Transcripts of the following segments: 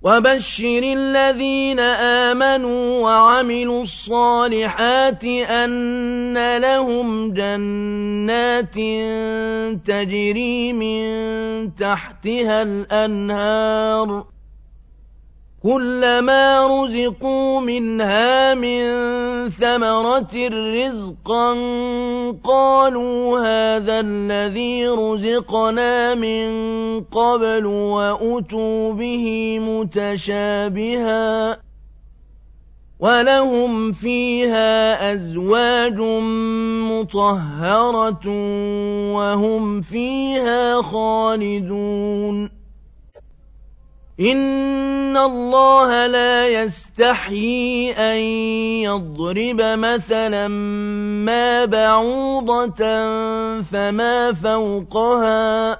وبشر الذين آمنوا وعملوا الصالحات أن لهم جنات تجري من تحتها الأنهار كلما رزقوا منها من ثمرة رزقا قالوا هذا الذي رزقنا من قبل وأتوا به متشابها ولهم فيها أزواج مطهرة وهم فيها خالدون إن الله لا يستحيي أن يضرب مثلا ما بعوضة فما فوقها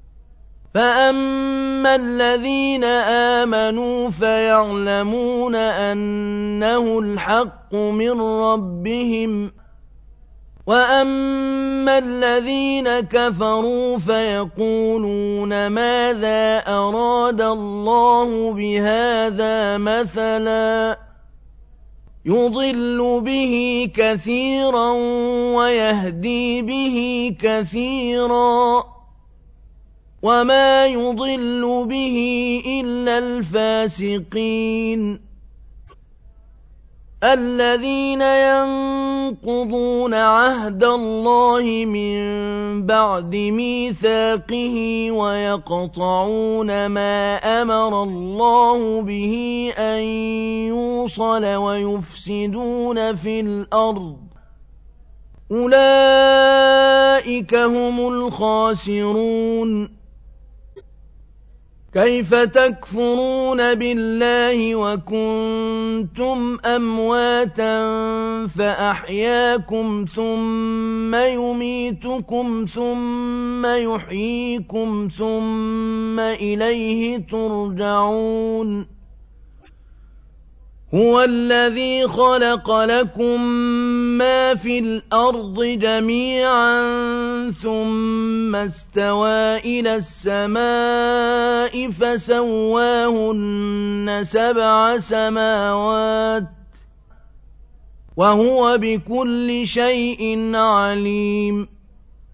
فأما الذين آمنوا فيعلمون أنه الحق من ربهم وأما الذين كفروا فيقولون ماذا أراد الله بهذا مثلا يضل به كثيرا ويهدي به كثيرا وما يضل به إلا الفاسقين الذين ينقضون عهد الله من بعد ميثاقه ويقطعون ما أمر الله به أن يوصل ويفسدون في الأرض أولئك هم الخاسرون كيف تكفرون بالله وكنتم أمواتا فأحياكم ثم يميتكم ثم يحييكم ثم إليه ترجعون هو الذي خلق لكم ما في الأرض جميعا ثم استوى إلى السماء فسواهن 7 سماوات وهو بكل شيء عليم